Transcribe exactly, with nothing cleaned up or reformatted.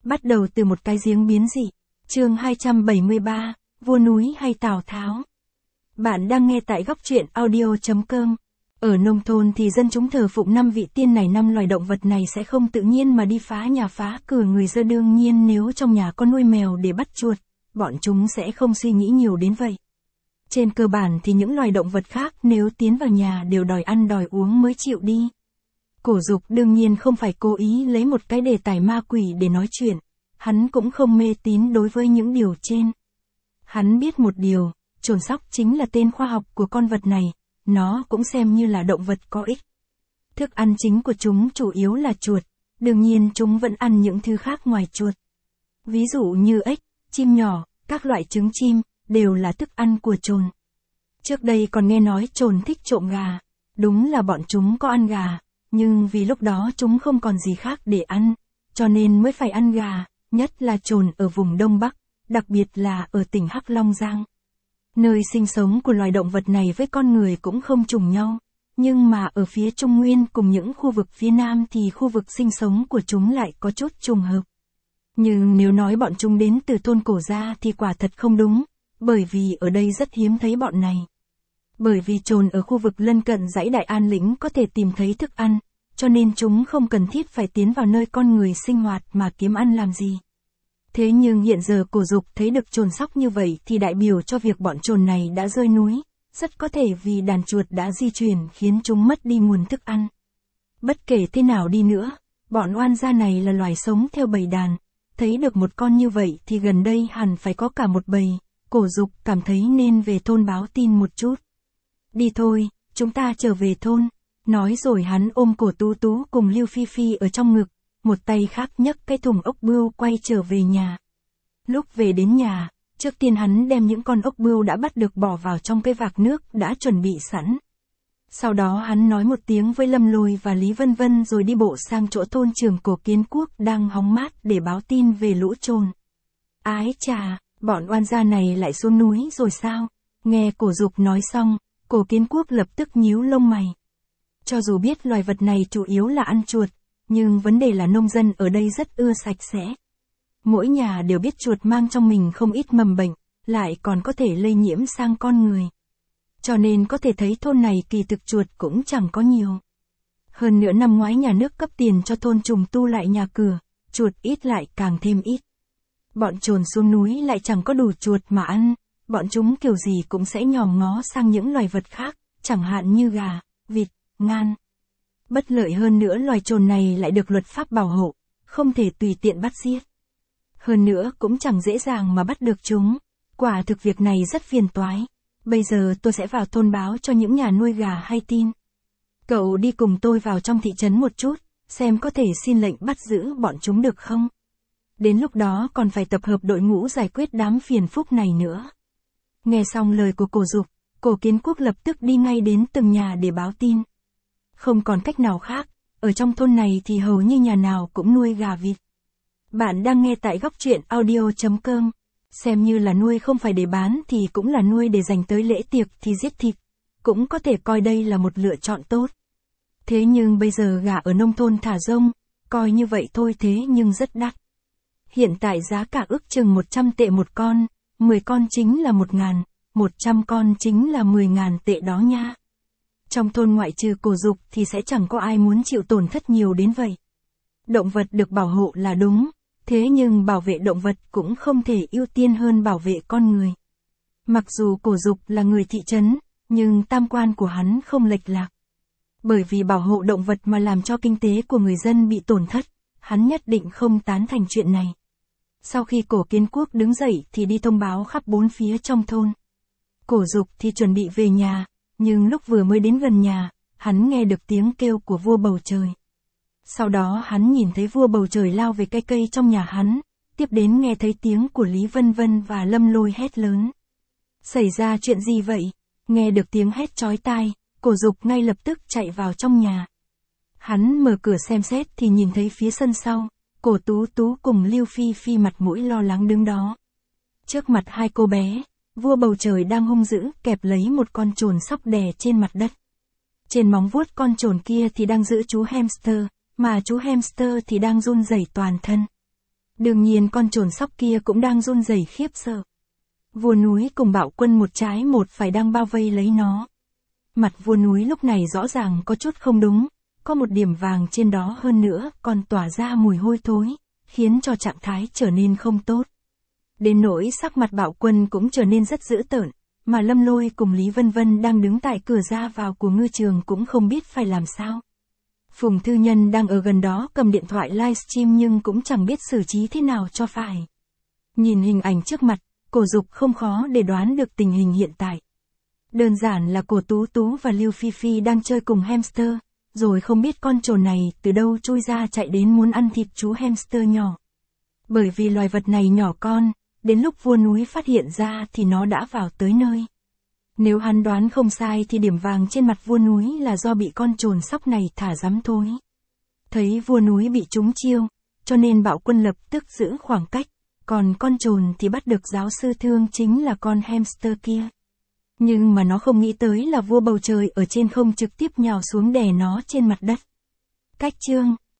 Bắt đầu từ một cái giếng biến dị. Chương hai trăm bảy mươi ba, vua núi hay Tào Tháo. Bạn đang nghe tại góc truyện audio chấm com. Ở nông thôn thì dân chúng thờ phụng năm vị tiên này, năm loài động vật này sẽ không tự nhiên mà đi phá nhà phá cửa người dân. Đương nhiên nếu trong nhà có nuôi mèo để bắt chuột, bọn chúng sẽ không suy nghĩ nhiều đến vậy. Trên cơ bản thì những loài động vật khác nếu tiến vào nhà đều đòi ăn đòi uống mới chịu đi. Cổ Dục đương nhiên không phải cố ý lấy một cái đề tài ma quỷ để nói chuyện, hắn cũng không mê tín đối với những điều trên. Hắn biết một điều, chồn sóc chính là tên khoa học của con vật này, nó cũng xem như là động vật có ích. Thức ăn chính của chúng chủ yếu là chuột, đương nhiên chúng vẫn ăn những thứ khác ngoài chuột. Ví dụ như ếch, chim nhỏ, các loại trứng chim, đều là thức ăn của chồn. Trước đây còn nghe nói chồn thích trộm gà, đúng là bọn chúng có ăn gà, nhưng vì lúc đó chúng không còn gì khác để ăn, cho nên mới phải ăn gà, nhất là chồn ở vùng Đông Bắc, đặc biệt là ở tỉnh Hắc Long Giang. Nơi sinh sống của loài động vật này với con người cũng không trùng nhau, nhưng mà ở phía Trung Nguyên cùng những khu vực phía Nam thì khu vực sinh sống của chúng lại có chút trùng hợp. Nhưng nếu nói bọn chúng đến từ thôn cổ ra thì quả thật không đúng, bởi vì ở đây rất hiếm thấy bọn này. Bởi vì chồn ở khu vực lân cận dãy Đại An lĩnh có thể tìm thấy thức ăn, cho nên chúng không cần thiết phải tiến vào nơi con người sinh hoạt mà kiếm ăn làm gì. Thế nhưng hiện giờ Cổ Dục thấy được chồn sóc như vậy thì đại biểu cho việc bọn chồn này đã rơi núi, rất có thể vì đàn chuột đã di chuyển khiến chúng mất đi nguồn thức ăn. Bất kể thế nào đi nữa, bọn oan gia này là loài sống theo bầy đàn, thấy được một con như vậy thì gần đây hẳn phải có cả một bầy. Cổ Dục cảm thấy nên về thôn báo tin một chút. Đi thôi, chúng ta trở về thôn. Nói rồi hắn ôm cổ Tú Tú cùng Lưu Phi Phi ở trong ngực, một tay khác nhấc cái thùng ốc bươu quay trở về nhà. Lúc về đến nhà, trước tiên hắn đem những con ốc bươu đã bắt được bỏ vào trong cái vạc nước đã chuẩn bị sẵn. Sau đó hắn nói một tiếng với Lâm Lôi và Lý Vân Vân rồi đi bộ sang chỗ thôn trưởng Cổ Kiến Quốc đang hóng mát để báo tin về lũ chồn. Ái chà, bọn oan gia này lại xuống núi rồi sao? Nghe Cổ Dục nói xong, Cổ Kiến Quốc lập tức nhíu lông mày. Cho dù biết loài vật này chủ yếu là ăn chuột, nhưng vấn đề là nông dân ở đây rất ưa sạch sẽ. Mỗi nhà đều biết chuột mang trong mình không ít mầm bệnh, lại còn có thể lây nhiễm sang con người. Cho nên có thể thấy thôn này kỳ thực chuột cũng chẳng có nhiều. Hơn nữa năm ngoái nhà nước cấp tiền cho thôn trùng tu lại nhà cửa, chuột ít lại càng thêm ít. Bọn chồn xuống núi lại chẳng có đủ chuột mà ăn, bọn chúng kiểu gì cũng sẽ nhòm ngó sang những loài vật khác, chẳng hạn như gà, vịt, ngan. Bất lợi hơn nữa loài chồn này lại được luật pháp bảo hộ, không thể tùy tiện bắt giết. Hơn nữa cũng chẳng dễ dàng mà bắt được chúng, quả thực việc này rất phiền toái. Bây giờ tôi sẽ vào thôn báo cho những nhà nuôi gà hay tin. Cậu đi cùng tôi vào trong thị trấn một chút, xem có thể xin lệnh bắt giữ bọn chúng được không? Đến lúc đó còn phải tập hợp đội ngũ giải quyết đám phiền phúc này nữa. Nghe xong lời của Cổ Dục, Cổ Kiến Quốc lập tức đi ngay đến từng nhà để báo tin. Không còn cách nào khác, ở trong thôn này thì hầu như nhà nào cũng nuôi gà vịt. Bạn đang nghe tại góc truyện audio chấm com. Xem như là nuôi không phải để bán thì cũng là nuôi để dành tới lễ tiệc thì giết thịt. Cũng có thể coi đây là một lựa chọn tốt. Thế nhưng bây giờ gà ở nông thôn thả rông, coi như vậy thôi thế nhưng rất đắt. Hiện tại giá cả ước chừng một trăm tệ một con, mười con chính là một ngàn, một trăm con chính là mười ngàn tệ đó nha. Trong thôn ngoại trừ Cổ Dục thì sẽ chẳng có ai muốn chịu tổn thất nhiều đến vậy. Động vật được bảo hộ là đúng, thế nhưng bảo vệ động vật cũng không thể ưu tiên hơn bảo vệ con người. Mặc dù Cổ Dục là người thị trấn, nhưng tam quan của hắn không lệch lạc. Bởi vì bảo hộ động vật mà làm cho kinh tế của người dân bị tổn thất, hắn nhất định không tán thành chuyện này. Sau khi Cổ Kiến Quốc đứng dậy thì đi thông báo khắp bốn phía trong thôn. Cổ Dục thì chuẩn bị về nhà, nhưng lúc vừa mới đến gần nhà, hắn nghe được tiếng kêu của vua bầu trời. Sau đó hắn nhìn thấy vua bầu trời lao về cây cây trong nhà hắn, tiếp đến nghe thấy tiếng của Lý Vân Vân và Lâm Lôi hét lớn. Xảy ra chuyện gì vậy? Nghe được tiếng hét chói tai, Cổ Dục ngay lập tức chạy vào trong nhà. Hắn mở cửa xem xét thì nhìn thấy phía sân sau, Cổ Tú Tú cùng Lưu Phi Phi mặt mũi lo lắng đứng đó. Trước mặt hai cô bé, vua bầu trời đang hung dữ kẹp lấy một con chồn sóc đè trên mặt đất. Trên móng vuốt con chồn kia thì đang giữ chú hamster, mà chú hamster thì đang run rẩy toàn thân. Đương nhiên con trồn sóc kia cũng đang run rẩy khiếp sợ. Vua núi cùng bạo quân một trái một phải đang bao vây lấy nó. Mặt vua núi lúc này rõ ràng có chút không đúng, có một điểm vàng trên đó hơn nữa còn tỏa ra mùi hôi thối, khiến cho trạng thái trở nên không tốt. Đến nỗi sắc mặt bạo quân cũng trở nên rất dữ tợn, mà Lâm Lôi cùng Lý Vân Vân đang đứng tại cửa ra vào của ngư trường cũng không biết phải làm sao. Phùng Thư Nhân đang ở gần đó cầm điện thoại livestream nhưng cũng chẳng biết xử trí thế nào cho phải. Nhìn hình ảnh trước mặt, Cổ Dục không khó để đoán được tình hình hiện tại. Đơn giản là Cổ Tú Tú và Lưu Phi Phi đang chơi cùng hamster, rồi không biết con trồn này từ đâu chui ra chạy đến muốn ăn thịt chú hamster nhỏ. Bởi vì loài vật này nhỏ con, đến lúc vua núi phát hiện ra thì nó đã vào tới nơi. Nếu hắn đoán không sai thì điểm vàng trên mặt vua núi là do bị con trồn sóc này thả rắm thôi. Thấy vua núi bị trúng chiêu, cho nên bạo quân lập tức giữ khoảng cách, còn con trồn thì bắt được giáo sư thương chính là con hamster kia. Nhưng mà nó không nghĩ tới là vua bầu trời ở trên không trực tiếp nhào xuống đè nó trên mặt đất. Cách chương